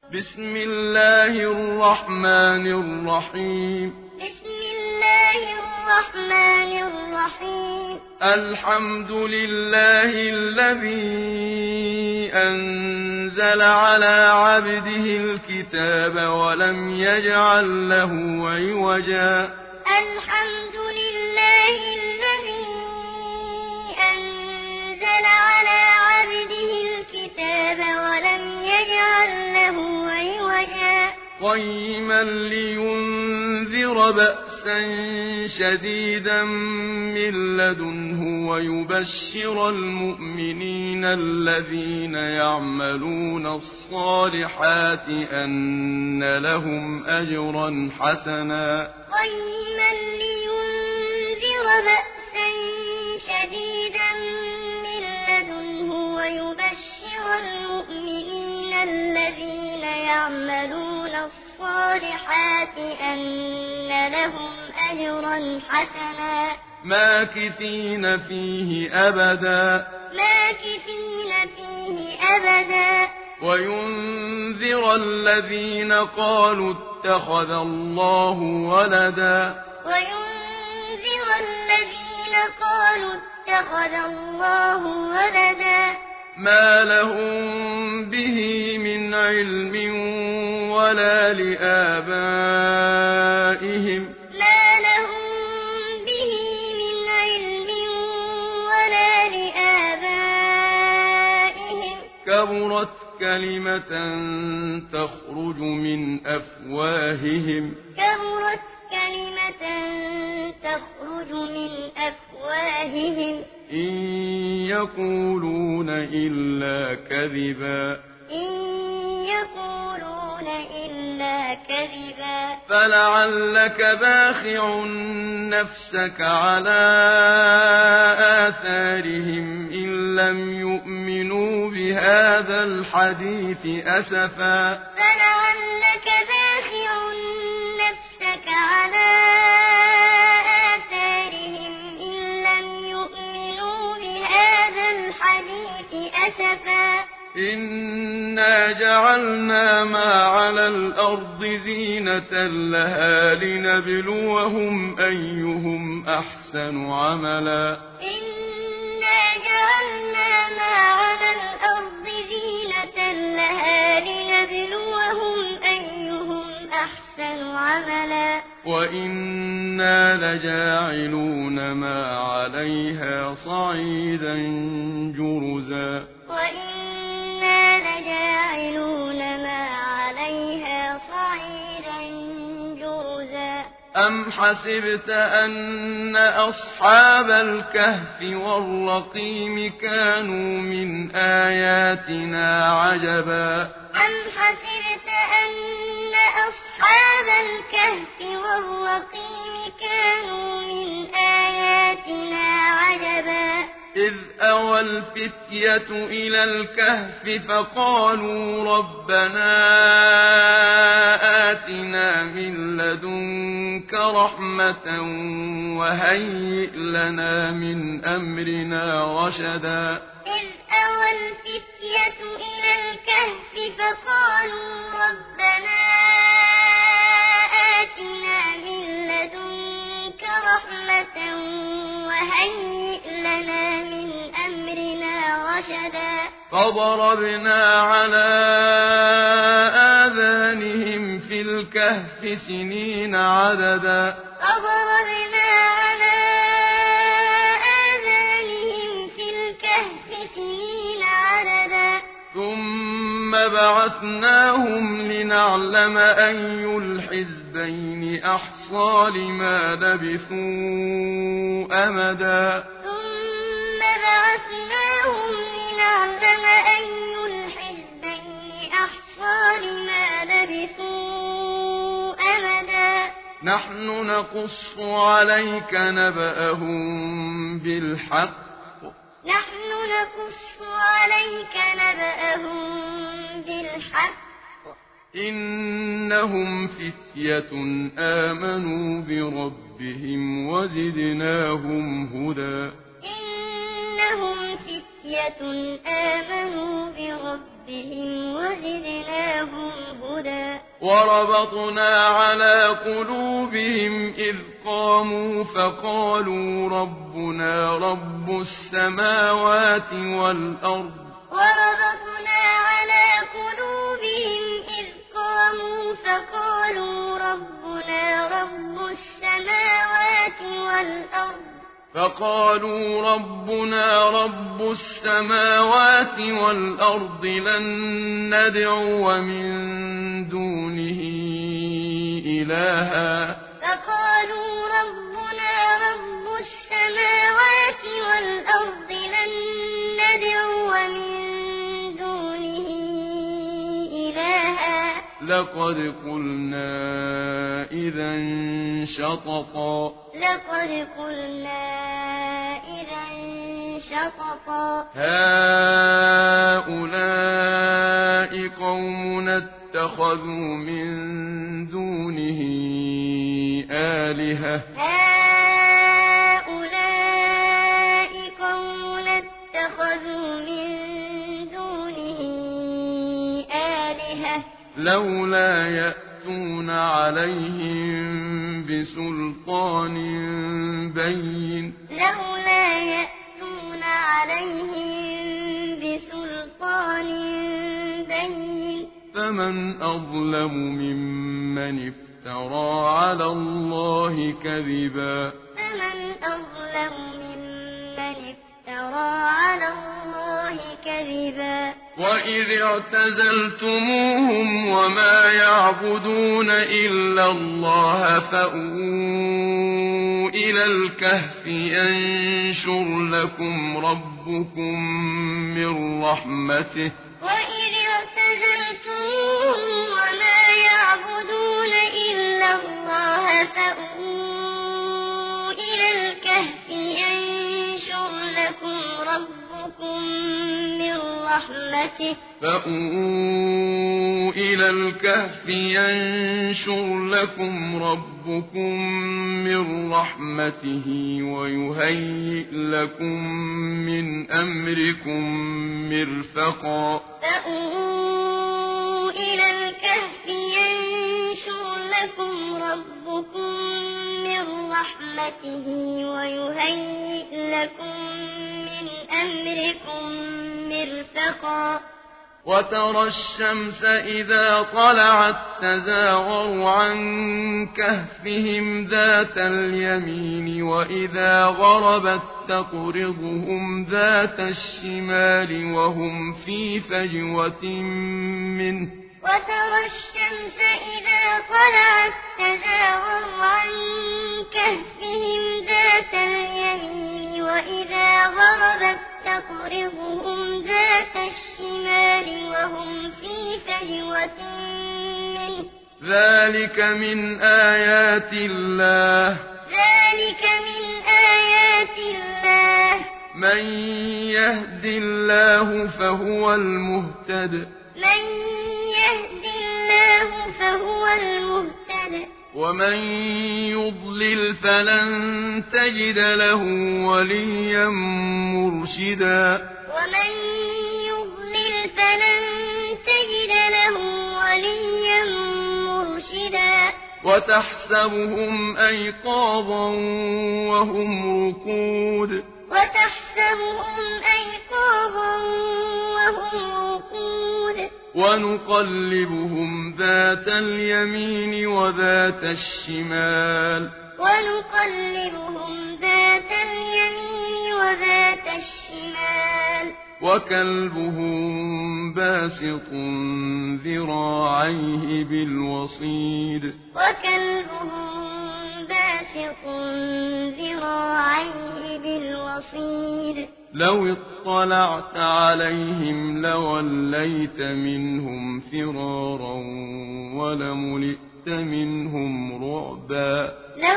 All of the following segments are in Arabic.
بسم الله الرحمن الرحيم. بسم الله الرحمن الرحيم. الحمد لله الذي أنزل على عبده الكتاب ولم يجعل له عوجا. الحمد لله الذي أنزل على عبده الكتاب ولم يجعل له عوجا. قيما لينذر بأسا شديدا من لدنه ويبشر المؤمنين الذين يعملون الصالحات أن لهم أجرا حسنا. قيما لينذر بأسا شديدا من لدنه ويبشر المؤمنين الذين يعملون الصالحات أن لهم أجرا حسنا. ماكثين فيه أبدا. ماكثين فيه أبدا. وينذر الذين قالوا اتخذ الله ولدا. وينذر الذين قالوا اتخذ الله ولدا. ما لهم به من علم ولا لآبائهم. ما لهم به من علم ولا لآبائهم. كبرت كلمة تخرج من أفواههم. كبرت كلمة تخرج من أفواههم. إن يقولون إلا كذبا. إن يقولون إلا كذبا. فلعلك باخع نفسك على آثارهم إن لم يؤمنوا بهذا الحديث أسفا. فلعلك باخع نفسك على آثارهم إن لم يؤمنوا بهذا الحديث أسفا. إنا جعلنا ما على الأرض زينة لها لنبلوهم أيهم أحسن عملا. إنا جعلنا ما على الأرض زينة لها لنبلوهم أيهم أحسن عملا. وإنا لجاعلون ما عليها صعيدا جرزا. وإنا لجاعلون ما عليها صعيدا جرزا. أم حسبت أن أصحاب الكهف والرقيم كانوا من آياتنا عجبا. أم حسبت أن أصحاب الكهف والرقيم كانوا من آياتنا عجبا. إذ أوى الفتية إلى الكهف فقالوا ربنا آتنا من لدنك رحمة وهيئ لنا من أمرنا رشدا. إذ أوى الفتية إلى الكهف فقالوا ربنا آتنا من لدنك رحمة وهيئ لنا من أمرنا رشدا. فضربنا على آذانهم في الكهف سنين عددا. فضربنا على آذانهم في الكهف سنين عددا. ثم بعثناهم لنعلم أي الحزبين أحصى لما لبثوا أمدا. ثم بعثناهم لنعلم أي الحزبين أحصى لما لبثوا أمدا. نحن نقص عليك نبأهم بالحق. نحن نقص عليك نبأهم بالحق. إنهم فتية آمنوا بربهم وزدناهم هدى. إنهم فتية فتية آمنوا بربهم وزدناهم هدى وربطنا على قلوبهم إذ قاموا فقالوا ربنا رب السماوات والأرض وربطنا على قلوبهم إذ قاموا فقالوا ربنا رب السماوات والأرض لن ندعو من دونه إلها فقالوا ربنا رب السماوات والأرض لن ندعو من دونه إلها لقد قلنا إذا شططا هؤلاء قومنا اتخذوا من دونه آلهة لولا يأتون عليهم بسلطان بين فمن أظلم ممن افترى على الله كذبا وإذ اعتزلتموهم وما يعبدون إلا الله فأووا إلى الكهف ينشر لكم ربكم من رحمته وإذ اعتزلتموهم وما يعبدون إلا الله فأووا إلى الكهف ينشر لكم ربكم من رحمته ويهيئ لكم من أمركم مرفقا فأووا إلى الكهف ينشر لكم ربكم من رحمته ويهيئ لكم من أمركم مرفقا وترى الشمس إذا طلعت تزاور عن كهفهم ذات اليمين وإذا غربت تقرضهم ذات الشمال وهم في فجوة منه وترى الشمس إذا طلعت تزاور عن كهفهم ذات اليمين وإذا غربت تقرضهم ذات الشمال وهم في فجوة منه ذلك من آيات الله من يهد الله فهو المهتد ومن يضلل فلن تجد له وليا مرشدا وتحسبهم أيقاظا وهم رقود ونقلبهم ذات اليمين وذات الشمال وكلبهم باسط ذراعيه بالوصيد لو اطلعت عليهم لوليت منهم فرارا ولملئت منهم رعبا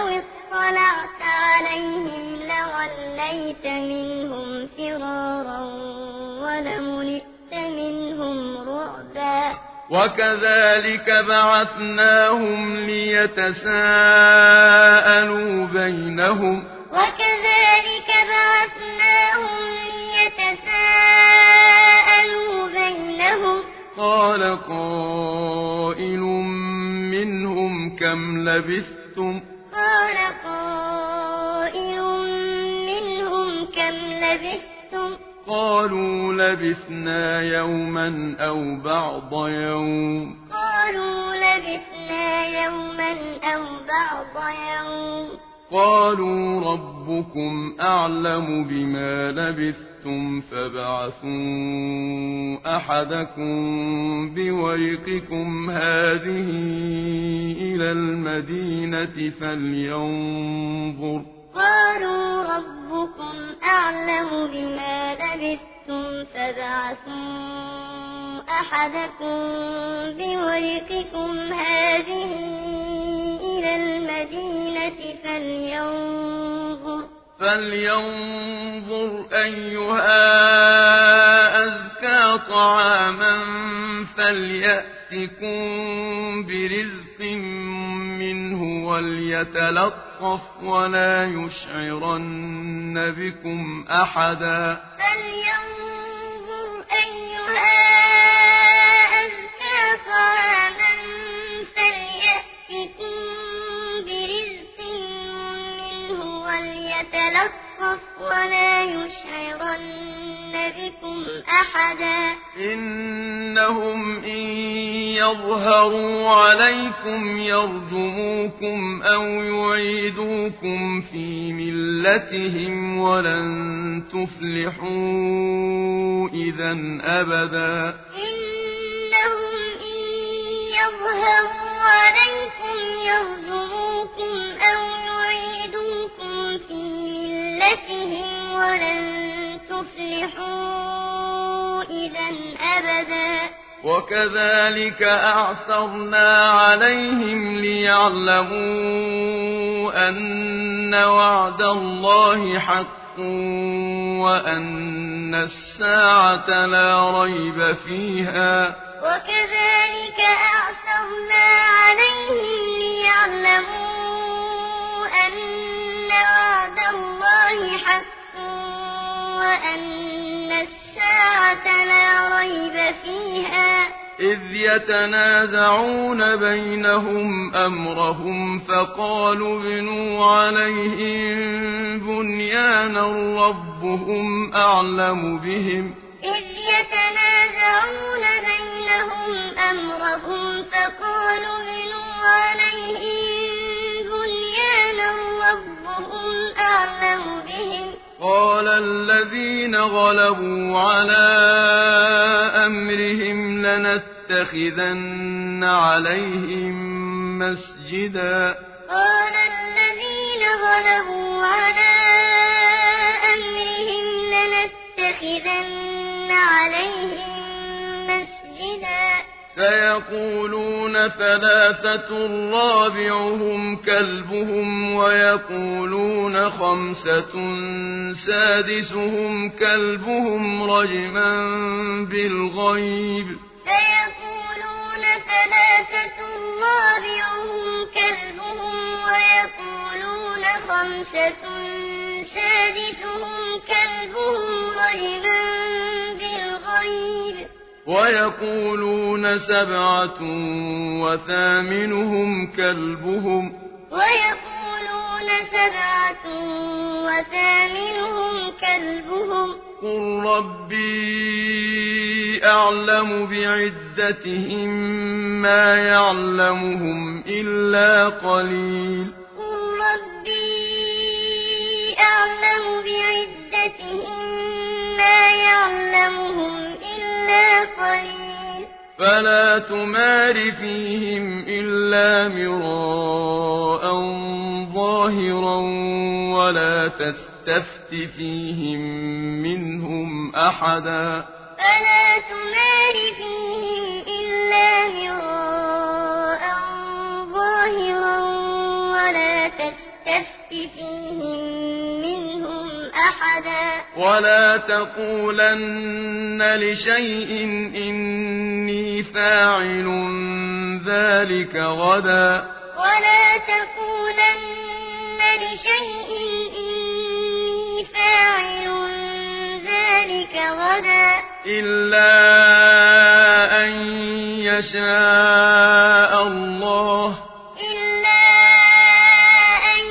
وكذلك بعثناهم ليتساءلوا بينهم قال قائل منهم كم لبثتم قال قائل منهم كم لبثتم قالوا لبثنا يوما أو بعض يوم قالوا لبثنا يوما أو بعض يوم قالوا ربكم أعلم بما لبثتم فابعثوا أحدكم بورقكم هذه إلى المدينة فلينظر قالوا ربكم أعلم بما لبثتم فابعثوا أحدكم بورقكم هذه إلى المدينة فلينظر أيها أزكى طعاما فليأتكم برزق منه وليتلطف ولا يشعرن بكم أحدا فلينظر أيها أزكى طعاما فليأتكم برزق منه وليتلطف ولا يشعرن بكم أحدا إنهم إن يظهروا عليكم يرجموكم أو يعيدوكم في ملتهم ولن تفلحوا إذا أبدا إنهم إن يظهروا عليكم يرجموكم أو يعيدوكم في ملتهم ولن تفلحوا إذا أبدا وكذلك أعثرنا عليهم ليعلموا أن وعد الله حق وأن الساعة لا ريب فيها وكذلك أعثرنا عليهم ليعلموا أن وعد الله حق وأن الساعة لا ريب فيها إذ يتنازعون بينهم أمرهم فقالوا ابنوا عليهم بنيانا ربهم أعلم بهم إذ يتنازعون بينهم أمرهم فقالوا ابنوا عليهم بنيانا ربهم أعلم بهم قال الذين غلبوا على أمرهم لنتخذن عليهم مسجدا قال الذين غلبوا على أمرهم لنتخذن عليهم مسجدا سيقولون ثلاثة رابعهم كلبهم ويقولون خمسة سادسهم كلبهم رجما بالغيب سيقولون ثلاثة رابعهم كلبهم ويقولون خمسة سادسهم كلبهم رجما بالغيب ويقولون سبعة وثامنهم كلبهم ويقولون سبعة وثامنهم كلبهم قل ربي أعلم بعدتهم ما يعلمهم إلا قليل قل ربي أعلم بعدتهم ما يعلمهم إلا قليل فلا تمار فيهم إلا مراء ظاهرا ولا تستفت فيهم منهم أحدا فلا تمار فيهم إلا مراء ظاهرا ولا تستفت فيهم منهم أحدا ولا تقولن لشيء إني فاعل ذلك غدا ولا تقولن لشيء إني فاعل ذلك غدا إلا أن يشاء الله إلا أن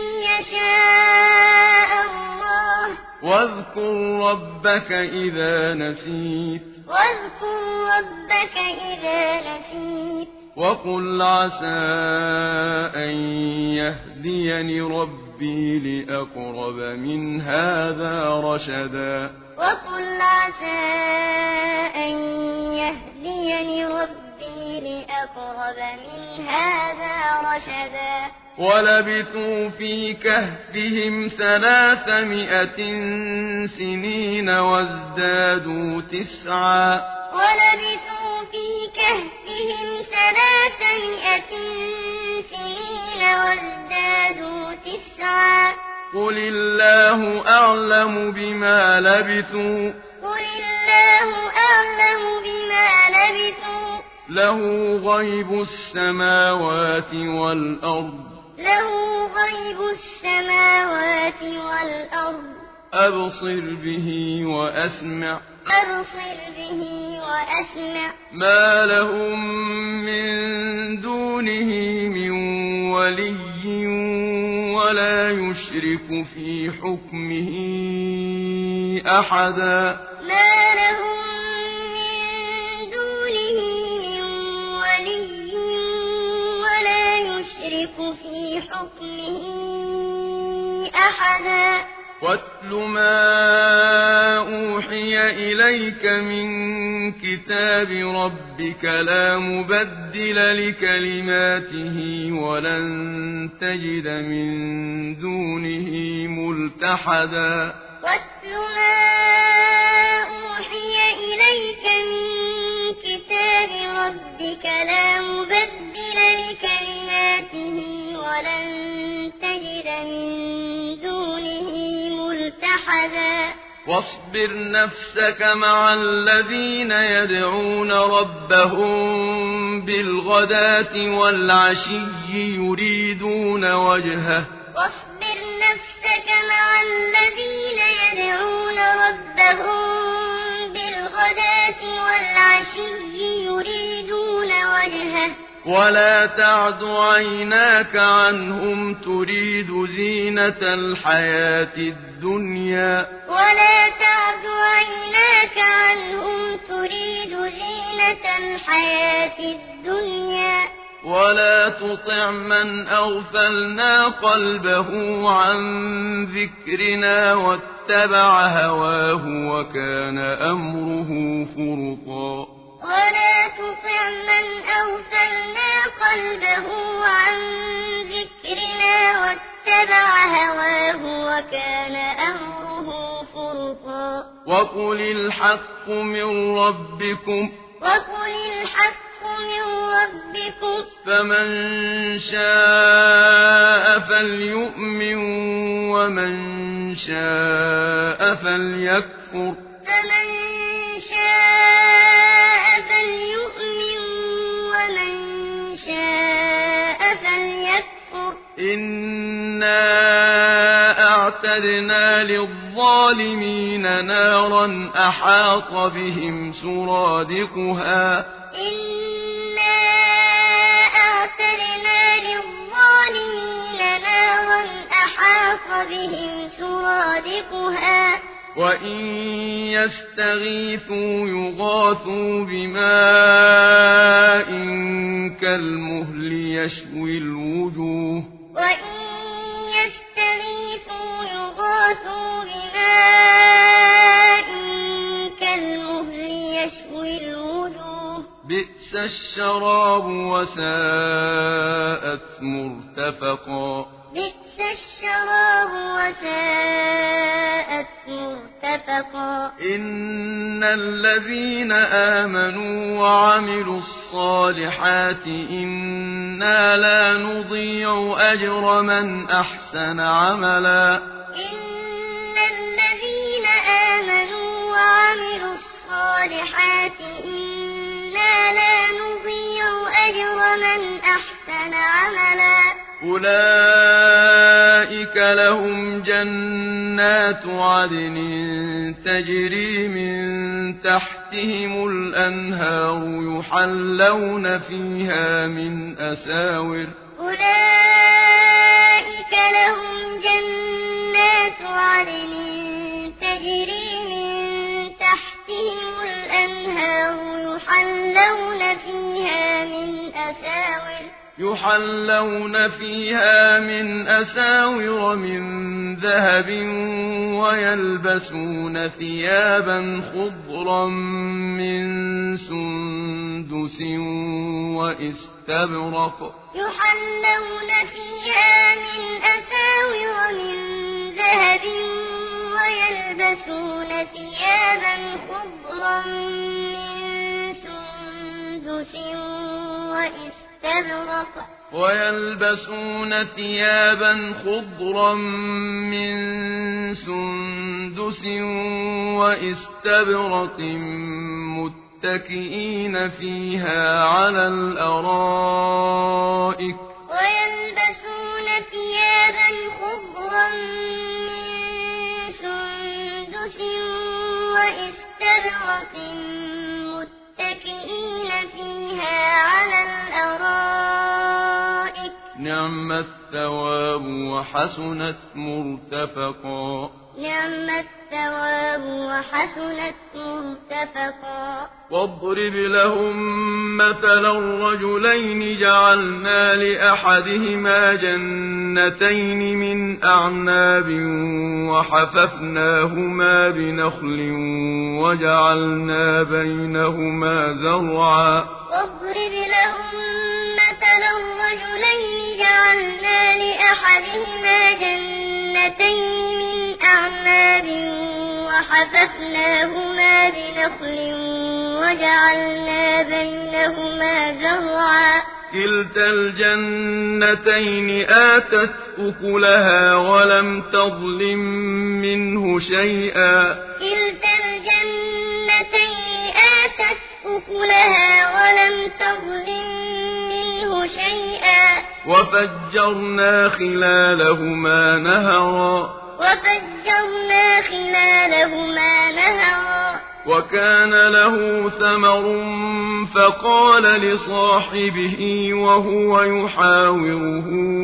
يشاء الله واذكر ربك إذا نسيت واذكر ربك إذا نسيت وقل عسى أن يهديني ربي لأقرب من هذا رشدا وقل عسى أن يهديني ربي لأقرب من هذا رشدا ولبثوا في كهفهم 300 سنين وازدادوا 9 ولبثوا في كهفهم 300 سنين وازدادوا 9 قل الله أعلم بما لبثوا قل الله أعلم بما لبثوا له غيب السماوات والأرض له غيب السماوات والأرض أبصر به وأسمع أبصر به وأسمع ما لهم من دونه من ولي ولا يشرك في حكمه أحدا ما لهم من دونه من ولي ولا يشرك في حكمه أحدا واتل ما أوحي إليك من كتاب ربك لا مبدل لكلماته ولن تجد من دونه ملتحدا واتل ما أوحي إليك من كتاب ربك لا مبدل لكلماته ولن تجد من دونه ملتحدا واصبر نفسك مع الذين يدعون ربهم بالغداة والعشي يريدون وجهه واصبر نفسك مع الذين يدعون ربهم بالغداة والعشي يريدون وجهه ولا تعد عيناك عنهم تريد زينة الحياة الدنيا ولا تعد عيناك عنهم تريد زينة الحياة الدنيا ولا تطع من أغفلنا قلبه عن ذكرنا واتبع هواه وكان أمره فرطا ولا تطع من أغفلنا قلبه عن ذكرنا واتبع هواه وكان أمره فرطا وقل الحق من ربكم وقل الحق من ربكم فمن شاء فليؤمن ومن شاء فليكفر فمن شاء فليؤمن ومن شاء فليكفر إنا أعتدنا للظالمين نارا أحاط بهم سرادقها إنا أعتدنا للظالمين نارا أحاط بهم سرادقها وإن يستغيثوا يغاثوا بماء كالمهل يشوي الوجوه وإن يستغيثوا يغاثوا بماء كالمهل يشوي الوجوه بئس الشراب وساءت مرتفقا بئس الشراب وساءت مرتفقا إن الذين آمنوا وعملوا الصالحات إنا لا نضيع أجر من أحسن عملا إن الذين آمنوا وعملوا الصالحات إنا لا نضيع أجر من أحسن عملا أولئك لهم جنات عدن تجري من تحتهم الأنهار يحلون فيها من أساور أولئك لهم جنات عدن تجري من تحتهم الأنهار يحلون فيها من أساور من ذهب ويلبسون ثيابا خضرا من سندس واستبرق يحلون فيها من أساور من ذهب ويلبسون ثيابا خضرا من سندس واستبرق متكئين فيها على الأرائك نعم الثواب وحسنت مرتفقا واضرب لهم مثلا الرجلين جعلنا لأحدهما جنتين من أعناب وحففناهما بنخل وجعلنا بينهما زرعا واضرب لهم مثلا الرجلين جعلنا لأحدهما جنتين من أعناب وحففناهما بنخل وجعلنا بينهما زرعا كلتا الجنتين آتت أكلها ولم تظلم منه شيئا وفجرنا خلالهما نهرا وكان له ثمر فقال لصاحبه وهو يحاوره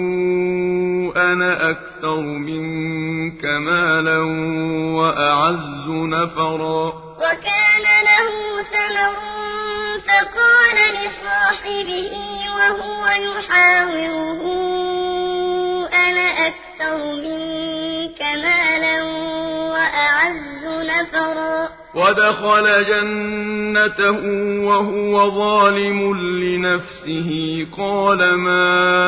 أنا أكثر منك مالا وأعز نفرا وكان له ثمر فقال لصاحبه وهو يحاوره أنا أكثر منك مالا وأعز نفرا ودخل جنته وهو ظالم لنفسه قال ما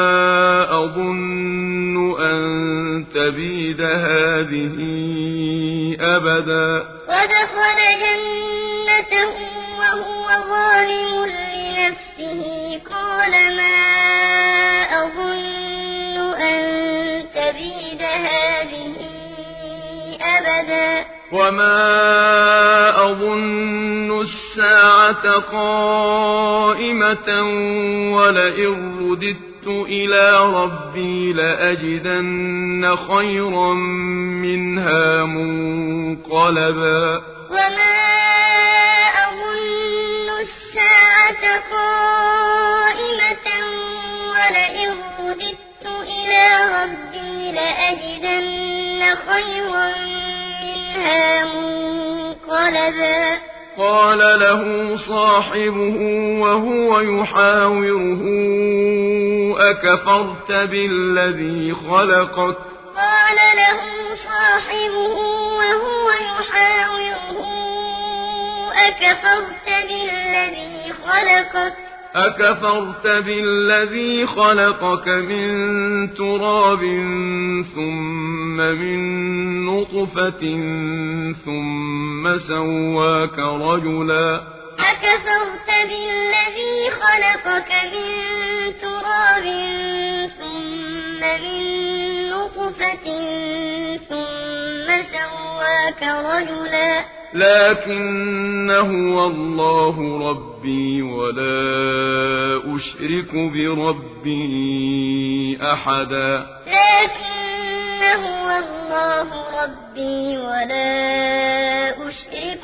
أظن أن تبيد هذه أبدا ودخل جنته وهو ظالم لنفسه قال ما أظن أن تبيد هذه أبدا وما أظن الساعة قائمة ولئن رددت إلى ربي لأجدن خيرا منها منقلبا وما أظن الساعة قائمة ولئن رددت إلى ربي لأجدن خيرا منها منقلبا قال له صاحبه وهو يحاوره أكفرت بالذي خلقك أكفرت بالذي خلقك من تراب ثم من نطفة ثم سواك رجلا أكفرت بالذي خلقك من تراب ثم من نطفة ثم سواك رجلا لكن هو الله ربي ولا أشرك بربي أحدا لكن هو الله ربي ولا أشرك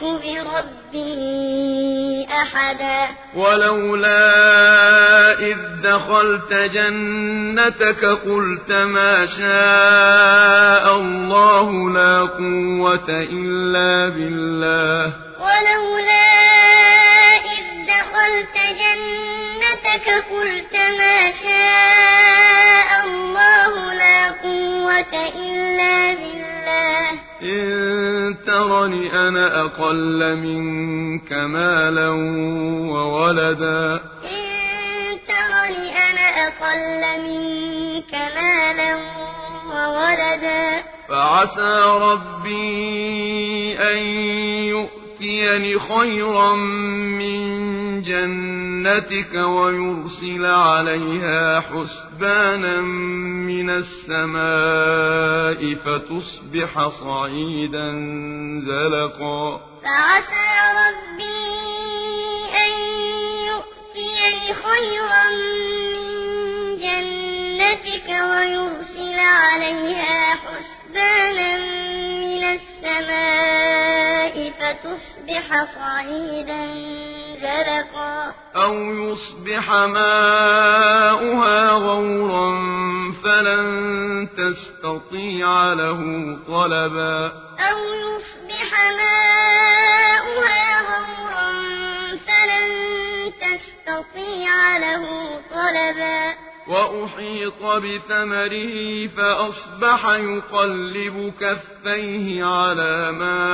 بربي أحدا ولولا إذ دخلت جنتك قلت ما شاء الله لا قوة إلا بالله ولولا إذ دخلت جنتك قلت ما شاء الله لا قوة إلا بالله إن ترني أنا أقل منك مالا وولدا إن ترني أنا أقل منك مالا وولدا فعسى ربي أن يؤتيني خيرا من جنتك ويرسل عليها حسبانا من السماء فتصبح صعيدا زلقا فعسى ربي أن يؤتيني خيرا من جنتك ويرسل عليها حسبانا من السماء فتصبح صعيدا زلقا أو يصبح ماؤها غورا فلن تستطيع له طلبا أو يصبح ماؤها غورا فلن تستطيع له طلبا وأحيط بثمره فأصبح يقلب كفيه على ما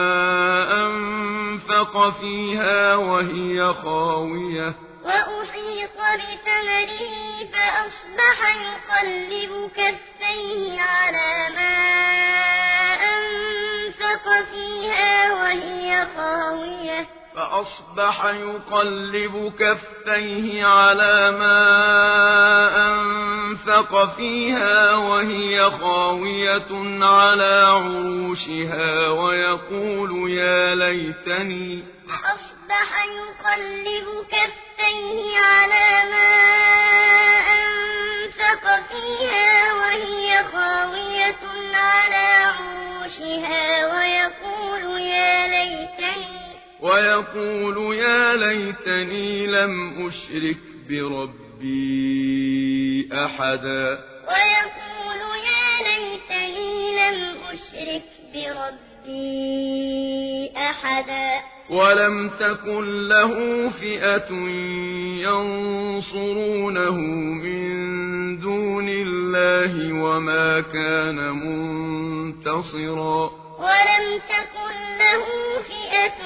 أنفق فيها وهي خاوية وأحيط بثمره فأصبح يقلب كفيه على ما أنفق فيها وهي خاوية فأصبح يقلب كفيه على ما أنفق فيها وهي خاوية على عروشها ويقول يا ليتني فأصبح يقلب كفيه على ما أنفق فيها وهي خاوية على عروشها ويقول يا ليتني لم أشرك بربي أحدا ويقول يا ليتني لم أشرك بربي أحدا ولم تكن له فئة ينصرونه من دون الله وما كان منتصرا ولم تكن له فئة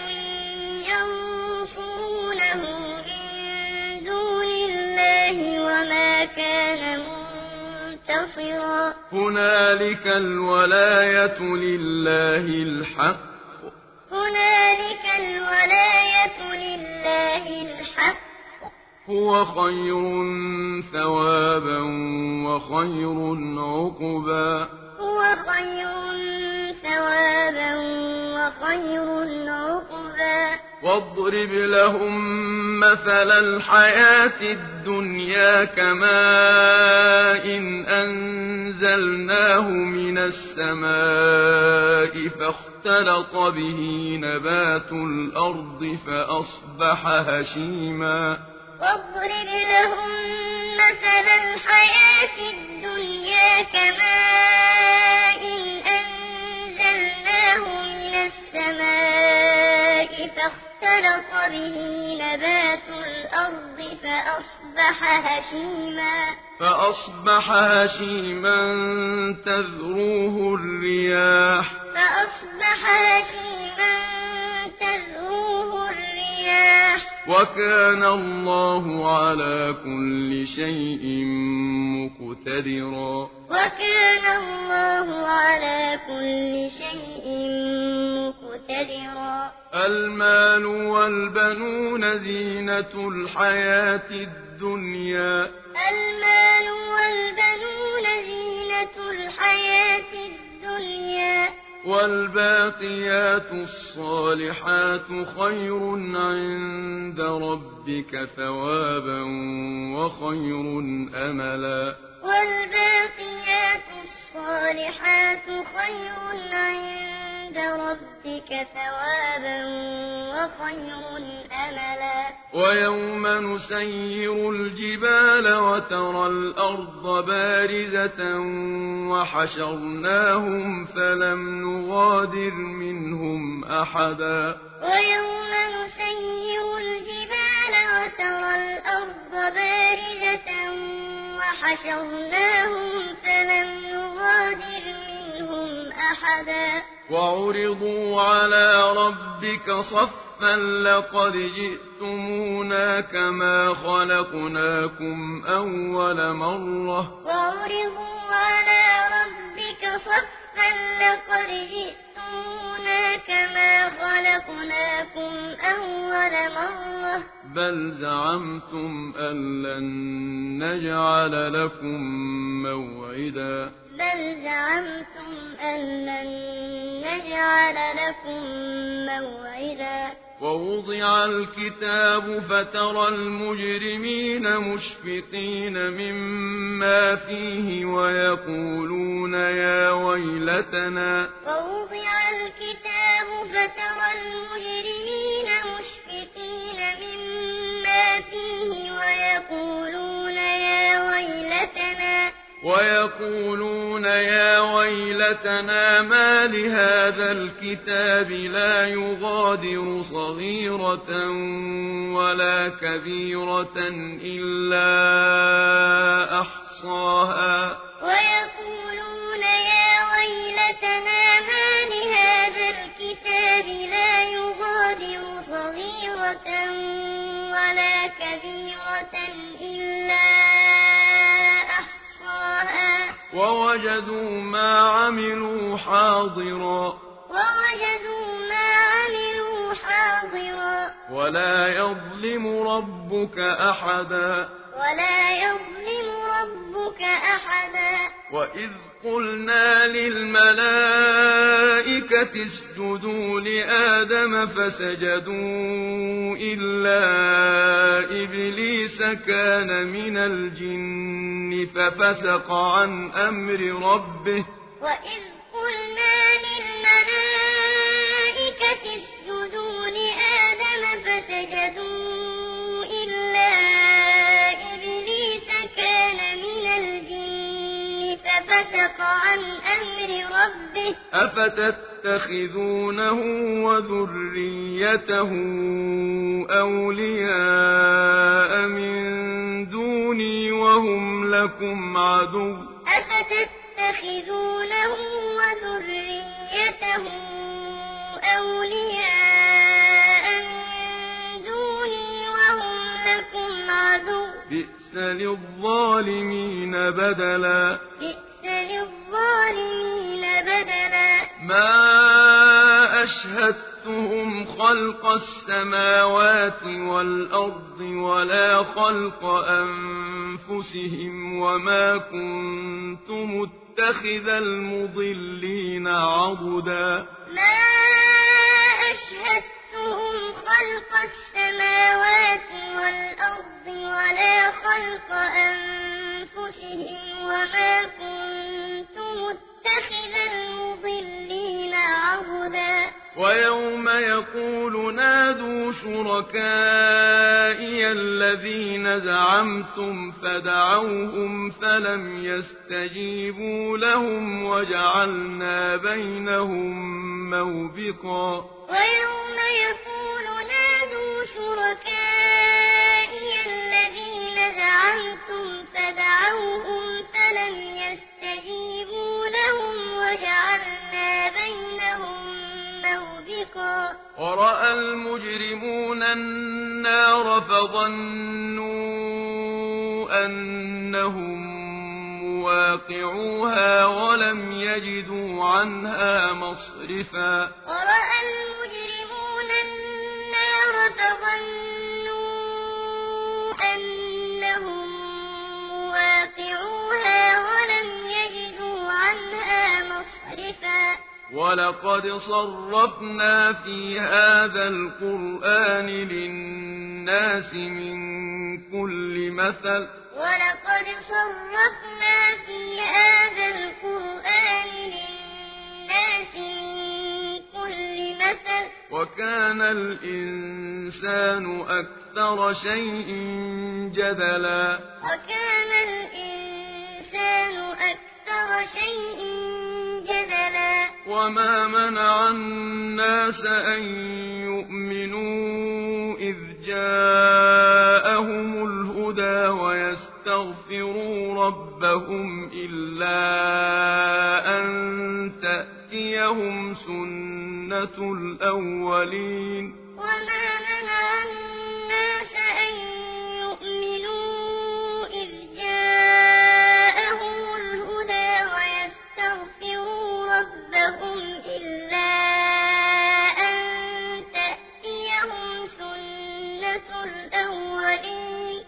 ينصرونه من دون الله وما كان منتصرا هنالك الولاية لله الحق هنالك الولاية لله الحق هو خير ثوابا وخير عقبا هو خير ثوابا وخير عقبا واضرب لهم مثل الحياة الدنيا كماء أنزلناه من السماء فاختلط به نبات الأرض فأصبح هشيما واضرب لهم مثل الحياة الدنيا كماء أنزلناه من السماء فاختلط به نبات الأرض فأصبح هشيما تذروه الرياح وكان الله على كل شيء مقتدرا المال والبنون زينة الحياة الدنيا والباقيات الصالحات خير عند ربك ثوابا وخير أملا والباقيات الصالحات خير عند ربك ثوابا وخير أملا ويوم نسير الجبال وترى الأرض بارزة وحشرناهم فلم نغادر منهم أحدا ويوم نسير الجبال وترى الأرض بارزة وحشرناهم فلم نغادر منهم أحدا وعرضوا على ربك صفا لقد جئتمونا كما خلقناكم أول مرة وعرضوا على ربك صفا لقد جئتمونا كما خلقناكم أول مرة بل زعمتم أن لن نجعل لكم موعدا بل زعمتم أن لن نجعل لكم موعدا ووضع الكتاب فترى المجرمين مشفقين مما فيه ويقولون يا ويلتنا ووضع الكتاب فترى المجرمين مشفقين مما فيه ويقولون يا ويلتنا ما لهذا الكتاب لا يغادر صغيرة ولا كبيرة إلا أحصاها ويقولون يا ويلتنا ما لهذا الكتاب لا يغادر صغيرة ولا كبيرة إلا ووجدوا ما عملوا حاضرا ولا يظلم ربك أحدا وإذ قلنا للملائكة اسجدوا لآدم فسجدوا إلا إبليس كان من الجن ففسق عن أمر ربه وإذ قلنا للملائكة اسجدوا لآدم فسجدوا إلا إبليس كان من الجن ففسق عن أمر ربه أفتتخذونه وذريته أولياء من دوني وهم لكم عدو أفتتخذونه وذريته أولياء من دوني وهم لكم عدو بئس للظالمين بدلا ما أشهدتهم خلق السماوات والأرض ولا خلق أنفسهم وما كنت متخذ المضلين عضدا ما أشهدتهم خلق السماوات والأرض ولا خلق أنفسهم وما كنت متخذ المضلين عضدا ويوم يقول نادوا شركائي الذين زعمتم فدعوهم فلم يستجيبوا لهم وجعلنا بينهم موبقا ويوم يقول نادوا شركائي الذين زعمتم فدعوهم فلم يستجيبوا لهم وجعلنا بينهم موبقا ورأى المجرمون النار فظنوا أنهم مواقعوها ولم يجدوا عنها مصرفا ورأى المجرمون النار فظنوا أنهم مواقعوها ولم يجدوا عنها مصرفا ولقد صرفنا في هذا القرآن للناس من كل مثل ولقد صرفنا في هذا القرآن للناس من كل مثل وكان الإنسان أكثر شيء جدلا وكان الإنسان أكثر شيء جدلا وما منع الناس أن يؤمنوا إذ جاءهم الهدى ويستغفروا ربهم إلا أن تأتيهم سنة الأولين وما منع الناس أن يؤمنوا إذ جاءهم الهدى ويستغفروا ربهم إلا أن تأتيهم سنة الأولين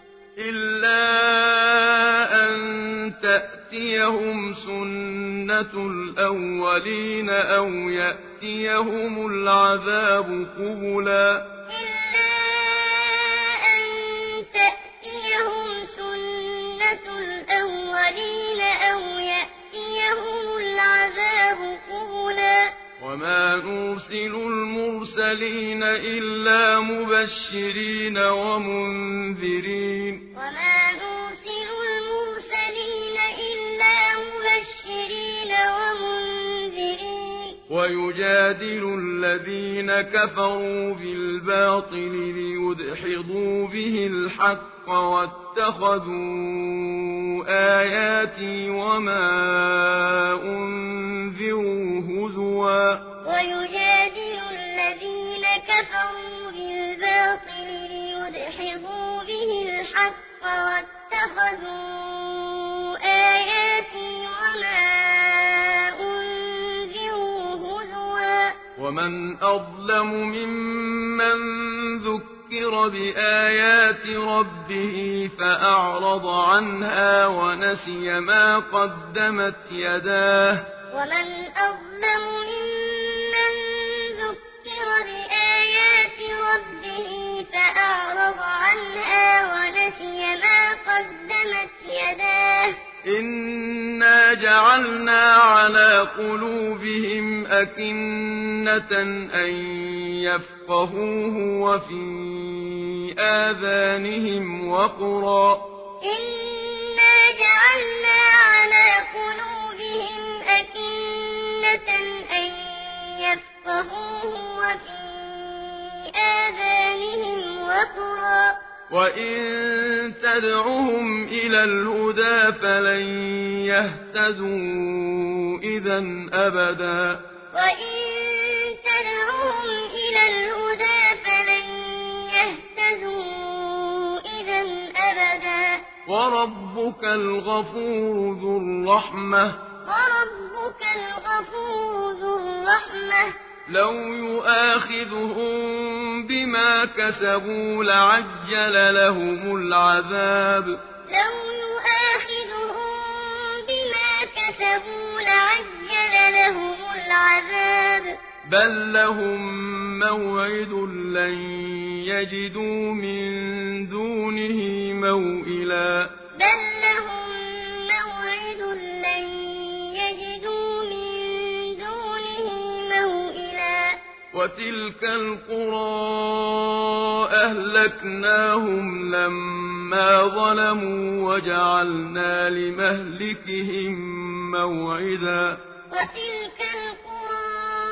أو يأتيهم العذاب قبلا إلا أن تأتيهم سنة الأولين أو يأتيهم العذاب قبلا وما نرسل المرسلين إلا مبشرين ومنذرين وما نرسل المرسلين إلا مبشرين ومنذرين ويجادل الذين كفروا بالباطل ليدحضوا به الحق واتخذوا آياتي وما أنذروا هزوا ويجادل الذين كفروا بالباطل ليدحضوا به الحق واتخذوا آياتي وما أنذروا هزوا ومن أظلم ممن ذكر بآيات ربه فأعرض عنها ونسي ما قدمت يداه ومن أظلم ممن ذكر بآيات ربه فأعرض عنها ونسي ما قدمت يداه إنا جعلنا على قلوبهم أكنة أن يفقهوه وفي آذانهم وقرا إنا جعلنا على قلوبهم أكنة أن يفقهوه وفي آذانهم وقرا وإن تدعهم إلى الهدى فلن يهتدوا إذا أبدا وإن تدعهم إلى الهدى فلن يهتدوا إذا أبدا وربك الغفور ذو الرحمة وربك الغفور ذو الرحمة لو يؤاخذهم بما كسبوا لعجل لهم العذاب لو يؤاخذهم بما كسبوا لعجل لهم العذاب بل لهم موعد لن يجدوا من دونه موئلا بل لهم موعد لن يجدوا من دونه موئلا وتلك القرى أهلكناهم لما ظلموا وجعلنا لمهلكهم موعدا وتلك القرى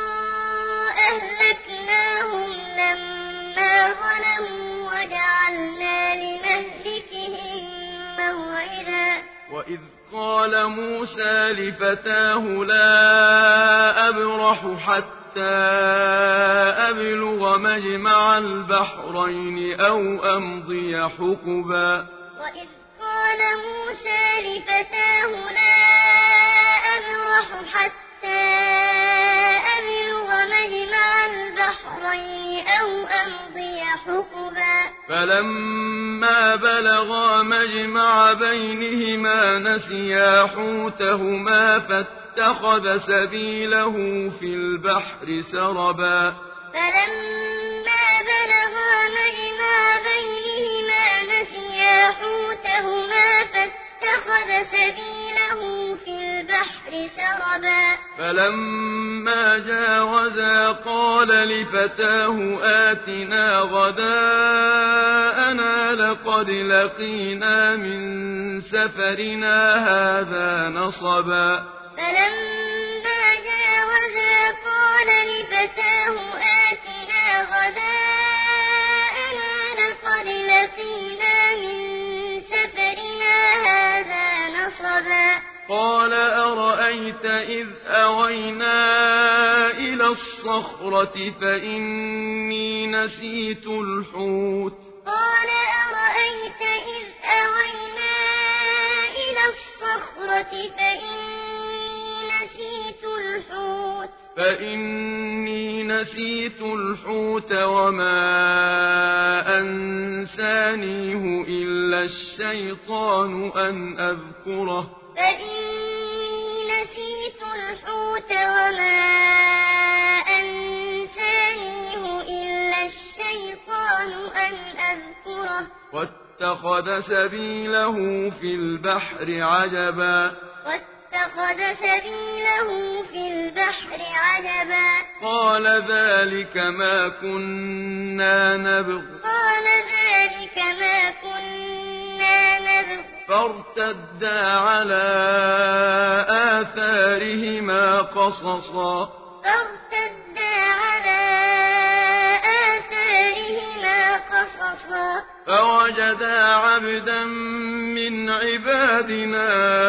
أهلكناهم لما ظلموا وجعلنا لمهلكهم موعدا وإذ قال موسى لفتاه لا أبرح حتى أبلغ مجمع البحرين أو أمضي حقبا وإذ قال موسى لفتاه لا أبرح حتى أبلغ مجمع البحرين أو أمضي حقبا فلما بلغا مجمع بينهما نسيا حوتهما فاتخذ سبيله في البحر سربا فلما بلغا مجمع بينهما نسيا حوتهما فاتخذ سبيله في البحر سربا فلما جاوزا قال لفتاه آتنا غداءنا لقد لقينا من سفرنا هذا نصبا فلما جاوزا قال لفتاه آتنا غداءنا لقد لقينا من سفرنا هذا نصبا قال أرأيت إذ أوينا إلى الصخرة فإني نسيت الحوت قال أرأيت إذ أوينا إلى الصخرة فإني نسيت الحوت وما أنسانيه إلا الشيطان أن أذكره فإني نسيت الحوت وما أنسانيه إلا الشيطان أن أذكره واتخذ سبيله في البحر عجبا واتخذ سبيله في البحر عجبا قال ذلك ما كنا نبغ قال ذلك ما كنا نبغ فارتدا على آثارهما قصصا فارتدا على آثارهما قصصا فوجدا عبدا من عبادنا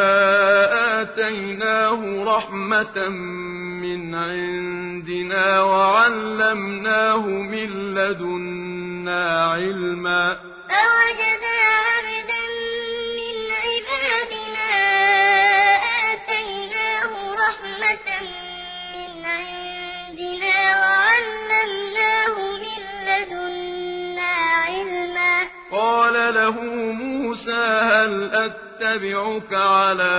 آتيناه رحمة من عندنا وعلمناه من لدنا علما فوجدا عبدا من عبادنا آتيناه رحمة من عندنا وعلمناه من لدنا علما قال له موسى هل أتبعك على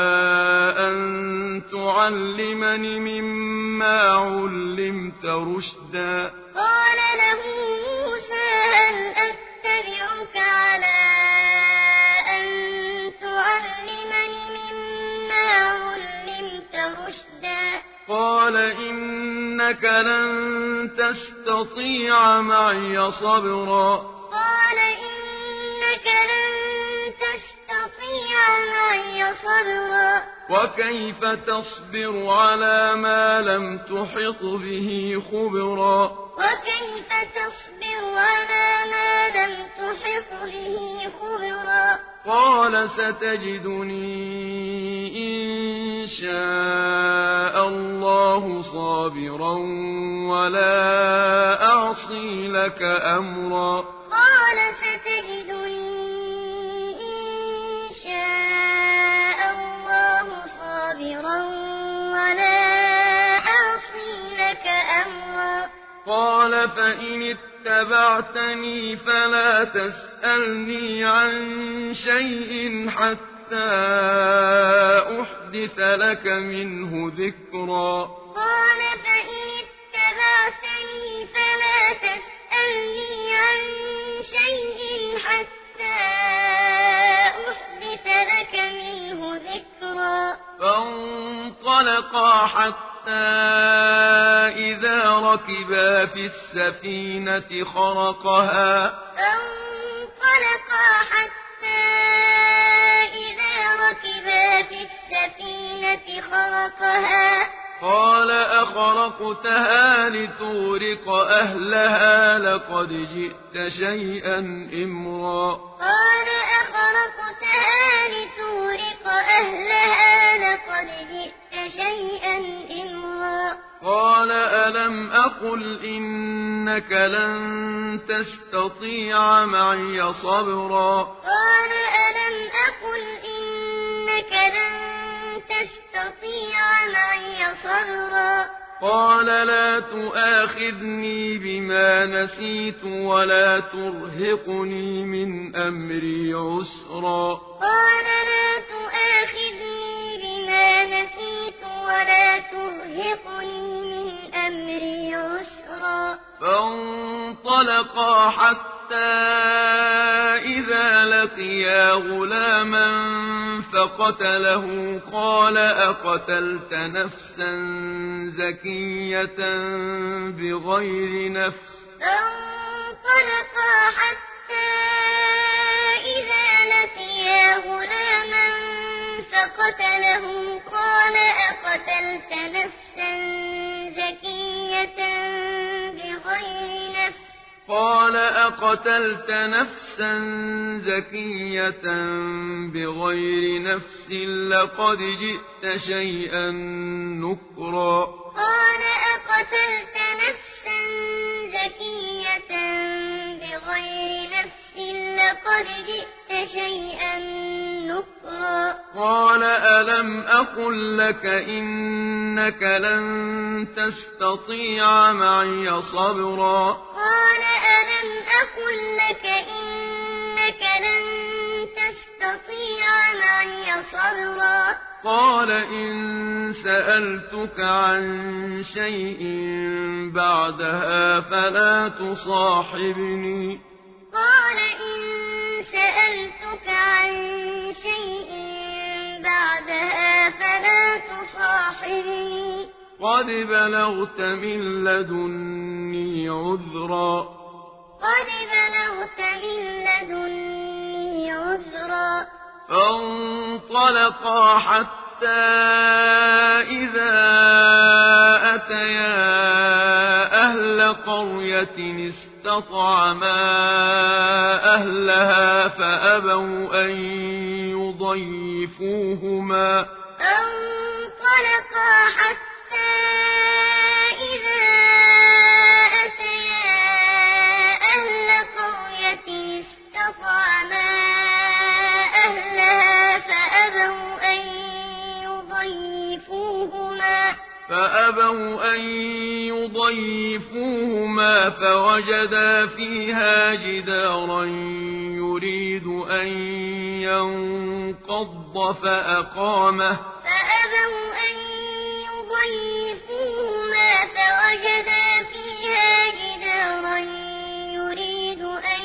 أن تعلمني مما علمت رشدا قال له موسى هل أتبعك على أن تعلمني مما علمت رشدا قال إنك لن تستطيع معي صبرا قال إنك لن تستطيع معي صبرا وكيف تصبر على ما لم تحط به خبرا وكيف تصبر على ما لم تحط به خبرا قال ستجدني إن شاء الله صابرا ولا أعصي لك أمرا قال ستجدني إن شاء الله صابرا ولا أعصي لك أمرا قال فإن اتبعتني فلا تسألني عن شيء حتى أحدث لك منه ذكرا قال فإن اتبعتني فلا تسألني عن شيء حتى أحدث لك منه ذكرا فانطلقا حتى إذا ركبا في السفينة خرقها فانطلقا حتى إذا ركبا في السفينة خرقها قال أخرقتها لتغرق أهلها لقد جئت شيئا إمرا قال أخرقتها لتغرق أهلها لقد جئت شيئا إمرا قال ألم أقل إنك لن تستطيع معي صبرا قال ألم أقل إنك لن تستطيع معي صبرا قال لا تؤاخذني بما نسيت ولا ترهقني من أمري عسرا قال لا تؤاخذني بما نسيت فانطلقا حتى إذا لقيا غلاما فقتله قال أقتلت نفسا زكية بغير نفس فانطلقا حتى إذا لقيا غلاما فقتله قال أقتلت نفسا زكية بغير نفس قال أقتلت نفسا زكية بغير نفس لقد جئت شيئا نكرا قال أقتلت نفسا زكية بغير نفس لقد جئت شيئا نكرا قال ألم أقل لك إنك لن تستطيع معي صبرا قال ألم أقل لك إنك لن تستطيع معي صبرا قال إن سألتك عن شيء بعدها فلا تصاحبني قال إن سألتك عن شيء بعدها فلا تصاحبني قد بلغت من لدني عذرا قد بلغت من لدني عذرا فانطلقا حتى إذا أتيا أهل قرية استطعما أهلها فأبوا أن يضيفوهما فانطلقا حتى إذا أتيا أهل قرية استطعما أهلها فأبوا أن يضيفوهما فوجدا فيها جدارا يريد أن ينقض فأقامه فأبوا أن يضيفوهما فوجدا فيها جدارا يريد أن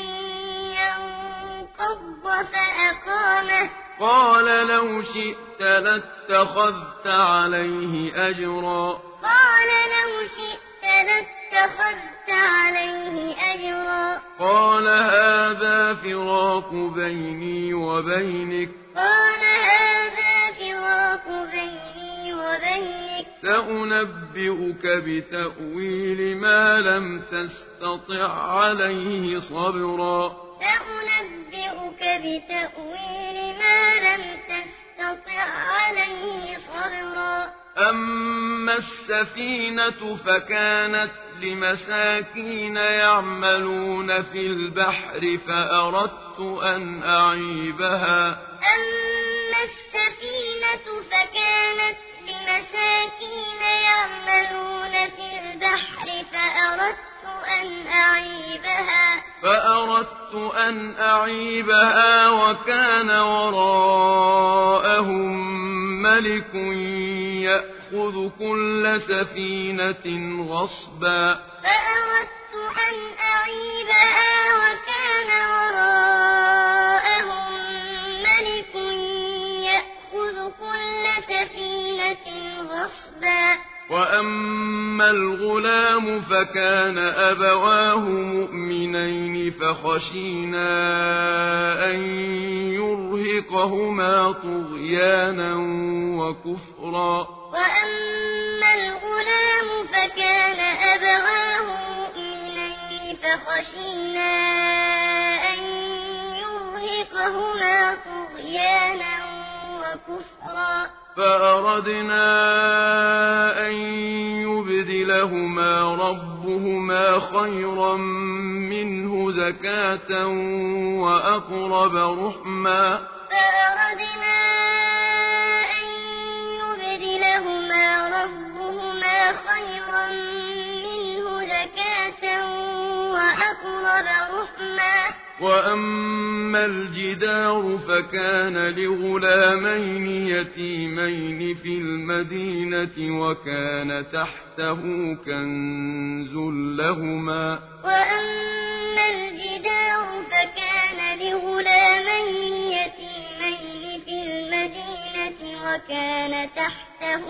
ينقض فأقامه قال لو شئت لاتخذت عليه أجرا قال لو شئت لاتخذت عليه أجرا قال هذا فراق بيني وبينك قال هذا فراق بيني وبينك سأنبئك بتأويل ما لم تستطع عليه صبرا سأنبئك بتأويل ما لم تستطع عليه صبرا أما السفينة فكانت لمساكين يعملون في البحر فأردت أن أعيبها أما السفينة فكانت لمساكين يعملون في البحر فأردت أن أعيبها وكان وراءهم ملك يأخذ كل سفينة غصبا فأردت أن أعيبها وكان وراءهم ملك يأخذ كل سفينة غصبا وأما الغلام فكان أبواه مؤمنين فخشينا أن يرهقهما طغيانا وكفرا وأما الغلام فكان أبواه مؤمنين فخشينا أن يرهقهما طغيانا وكفرا فأردنا أن يبدلهما ربهما خيرا منه زكاة وأقرب رحما فأردنا أن يبدلهما ربهما خيرا منه زكاة وأقرب رحما وأما الجدار فكان لغلامين يتيمين في المدينة وكان تحته كنز لهما وأما الجدار فكان لغلامين يتيمين في المدينة وكان تحته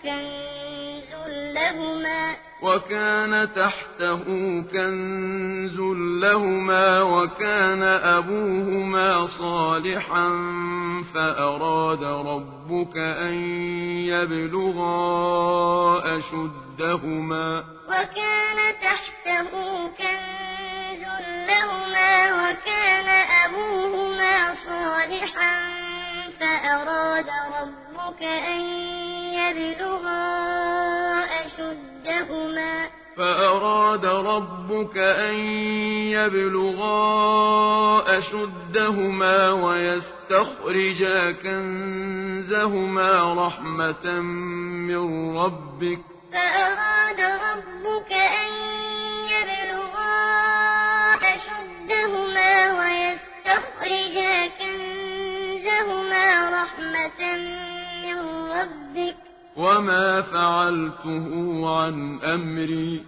كنز لهما وكان أبوهما صالحا فأراد ربك أن يبلغا أشدهما ويستخرجا كنزهما رحمة من ربك وما فعلته عن أمري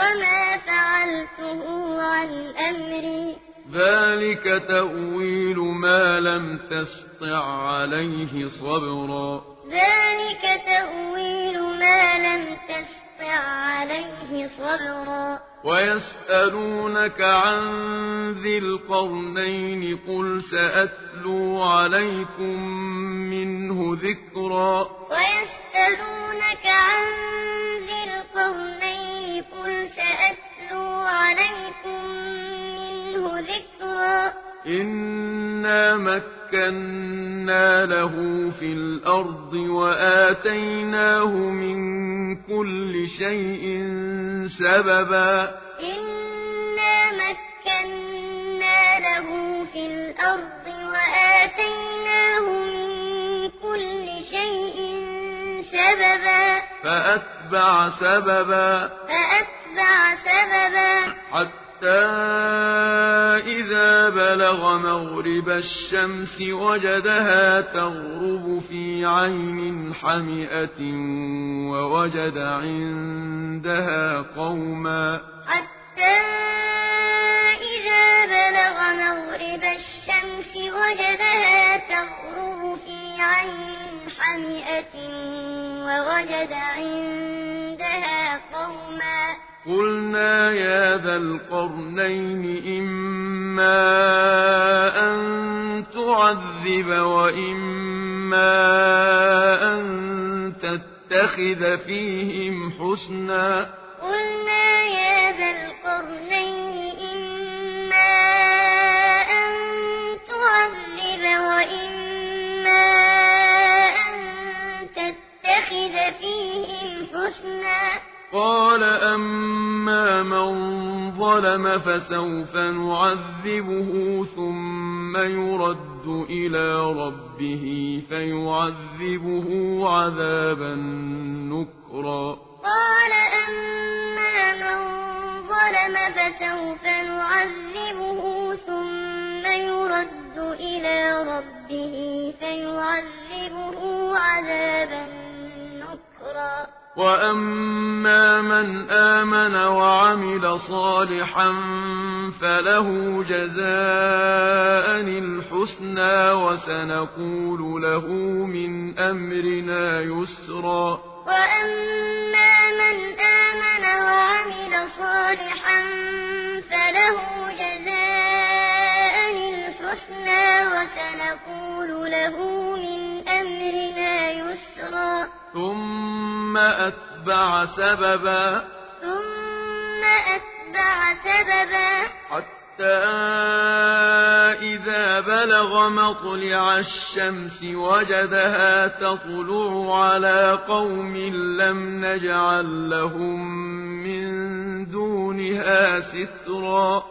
ذلك تأويل ما لم تسطع عليه صبرا ويسألونك عن ذي القرنين قل سأتلو عليكم منه ذكرا إنا مكنا له في الأرض وآتيناه من كل شيء سببا فأتبع سببا حتى إذا بلغ مغرب الشمس وجدها تغرب في عين حمئة ووجد عندها قوما قلنا يا ذا القرنين إما أن تعذب وإما أن تتخذ فيهم حسنا قال أما من ظلم فسوف نعذبه ثم يرد إلى ربه فيعذبه عذابا نكرا وأما من آمن وعمل صالحا فله جزاء الحسنى وسنقول له من أمرنا يسرا ثم أتبع سببا حتى إذا بلغ مطلع الشمس وجدها تطلع على قوم لم نجعل لهم من دونها سترا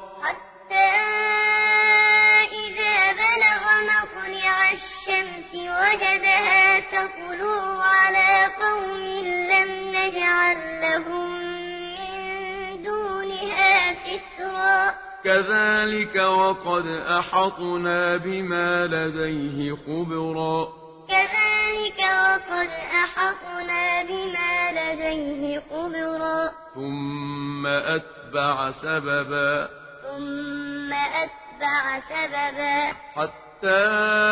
كذلك وقد أحطنا بما لديه خبرا كذلك وقد أحطنا بما لديه خبرا ثم أتبع سببا حتى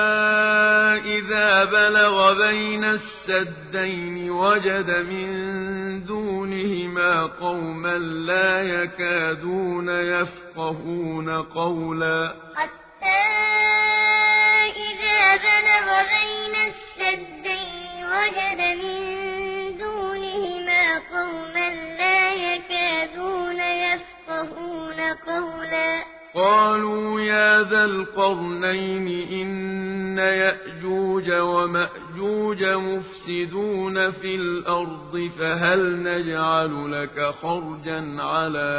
إذا بلغ بين السدين وجد من دونهما قوما لا يكادون يفقهون قولا حتى إذا بلغ بين السدين وجد من دونهما قوما لا يكادون يفقهون قولا قالوا يا ذا القرنين إن يأجوج ومأجوج مفسدون في الأرض فهل نجعل لك خرجا على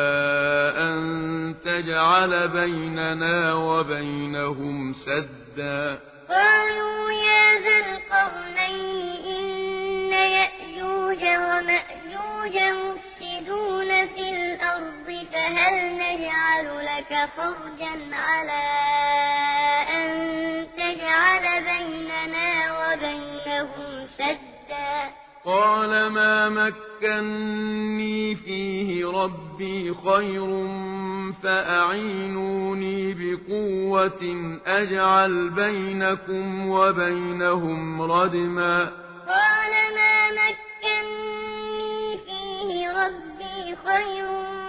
أن تجعل بيننا وبينهم سدا قالوا يا ذا القرنين إن يأجوج ومأجوج مفسدون في الأرض فهل نجعل لك خرجا على أن تجعل بيننا وبينهم سدا قال ما مكني فيه ربي خير فأعينوني بقوة أجعل بينكم وبينهم ردما قال ما مكني فيه ربي خير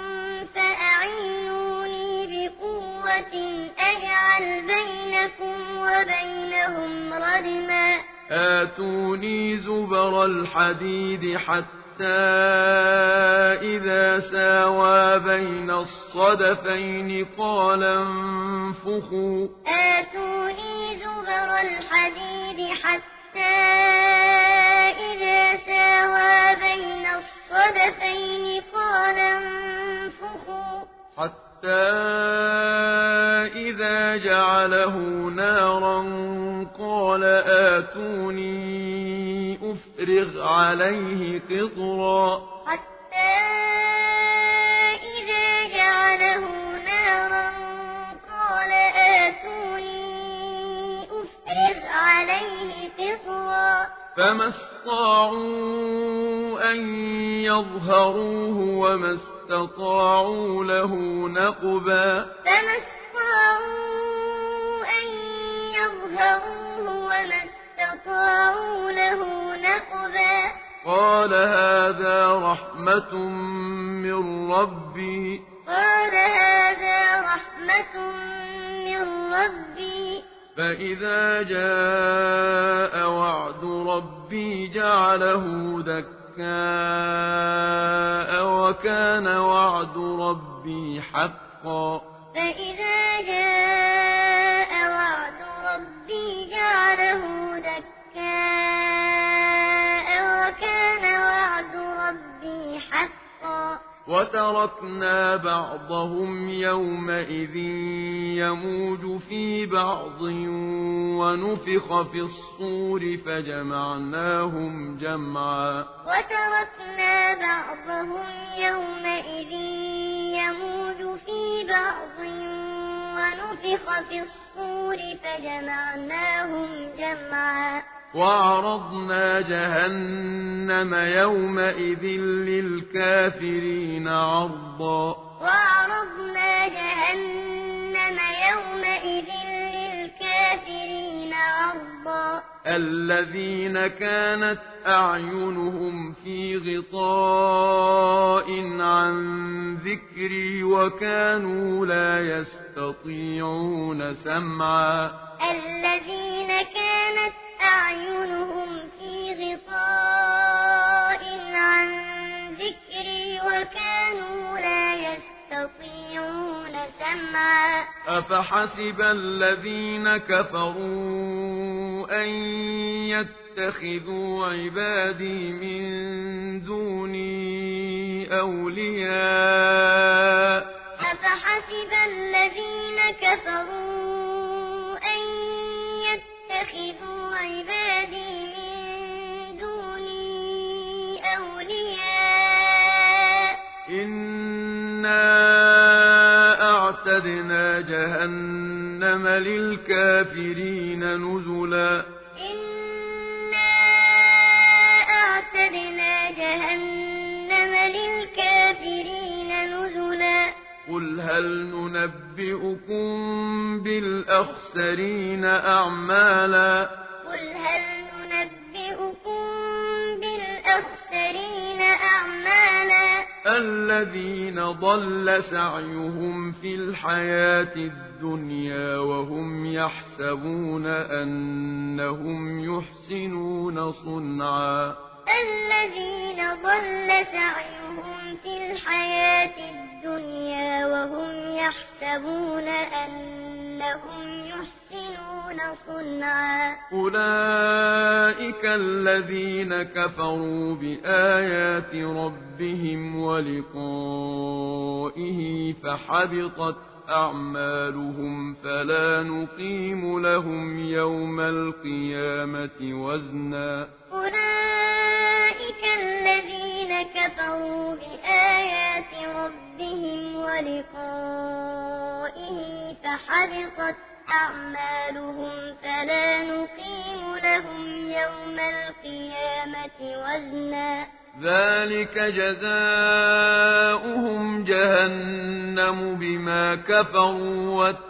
فأعينوني بقوة أجعل بينكم وبينهم ردما آتوني زبر الحديد حتى إذا ساوى بين الصدفين قال انفخوا آتوني زبر الحديد حتى إذا ساوى بين الصدفين قال انفخوا حتى إذا جعله نارا قال آتوني أفرغ عليه قطرا حتى إذا جعله نارا قال آتوني أفرغ عليه قطرا فما استطاعوا أن يظهروه وما استطاعوا له نقبا فما استطاعوا أن يظهروه وما استطاعوا له نقبا قال هذا رحمة من ربي فإذا جاء وعد ربي جعله دكاء وكان وعد ربي حقا فإذا جاء وعد ربي جعله دكاء وكان وعد ربي حقا وتركنا بعضهم يومئذ يموج في بعض ونفخ في الصور فجمعناهم جمعا وتركنا بعضهم يومئذ يموج في بعض ونفخ في الصور فجمعناهم جمعا وعرضنا جهنم يومئذ للكافرين عرضا وعرضنا جهنم يومئذ للكافرين عرضا الذين كانت أعينهم في غطاء عن ذكري وكانوا لا يستطيعون سمعا الذين كانت أعينهم في غطاء عن ذكري وكانوا لا يستطيعون سمعا أفحسب الذين كفروا أن يتخذوا عبادي من دوني أولياء أفحسب الذين كفروا أن يتخذوا عبادي من دوني أولياء إنا جهنم للكافرين نزلا إنا أعتدنا جهنم للكافرين نزلا قل هل ننبئكم بالأخسرين أعمالا قل هل ننبئكم بالأخسرين أعمالا الذين ضل سعيهم في الحياة الدنيا وهم يحسبون أنهم يحسنون صنعا الذين ضل سعيهم في الحياة الدنيا وهم يحسبون أنهم يحسنون صنعا أولئك الذين كفروا بآيات ربهم ولقائه فحبطت أعمالهم فلا نقيم لهم يوم القيامة وزنا أولئك الذين كفروا بآيات ربهم ولقائه فحبطت أعمالهم فلا نقيم لهم يوم القيامة وزنا ذلك جزاؤهم جهنم بما كفروا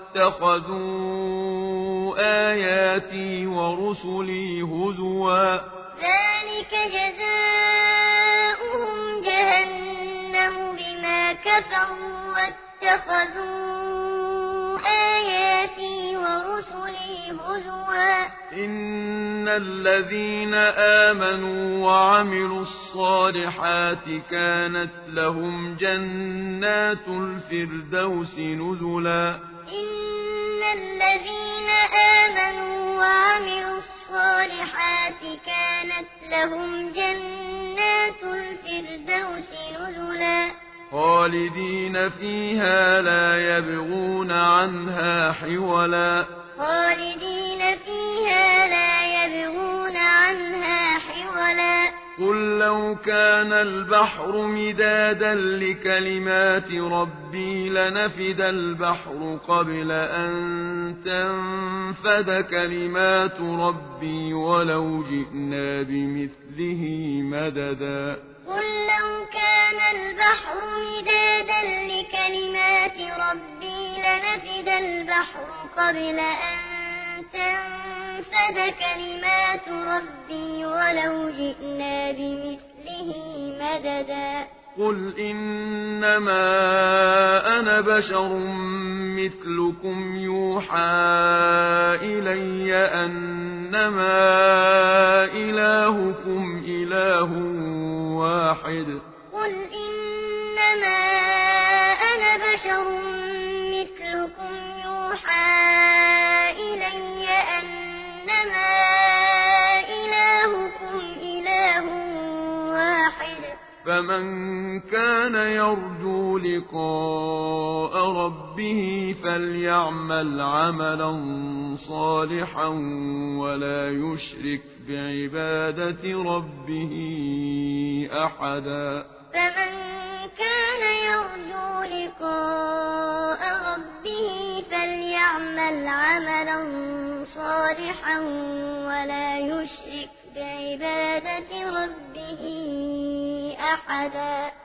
واتخذوا آياتي ورسلي هزوا ذلك جزاؤهم جهنم بما كفروا واتخذوا آياتي ورسلي هزوا إن الذين آمنوا وعملوا الصالحات كانت لهم جنات الفردوس نزلا إن الذين آمنوا وعملوا الصالحات كانت لهم جنات الفردوس نزلا خالدين فيها لا يبغون عنها حولا خالدين فيها لا يبغون عنها حولا قل لو كان البحر مدادا لكلمات ربي لنفد البحر قبل أن تنفد كلمات ربي ولو جئنا بمثله مددا قل لو كان البحر مدادا لكلمات ربي لنفد البحر قبل أن تنفد كلمات ربي ولو جئنا بمثله مددا قل إنما أنا بشر مثلكم يوحى إلي أنما إلهكم إله واحد قل إنما أنا بشر مثلكم يوحى إلي أنما إلهكم إله واحد فمن كان يرجو لقاء ربه فليعمل عملا صالحا ولا يشرك بعبادة ربه أحدا فمن كان يرجو لقاء ربه فليعمل عملا صالحا ولا يشرك بعبادة ربه أحدا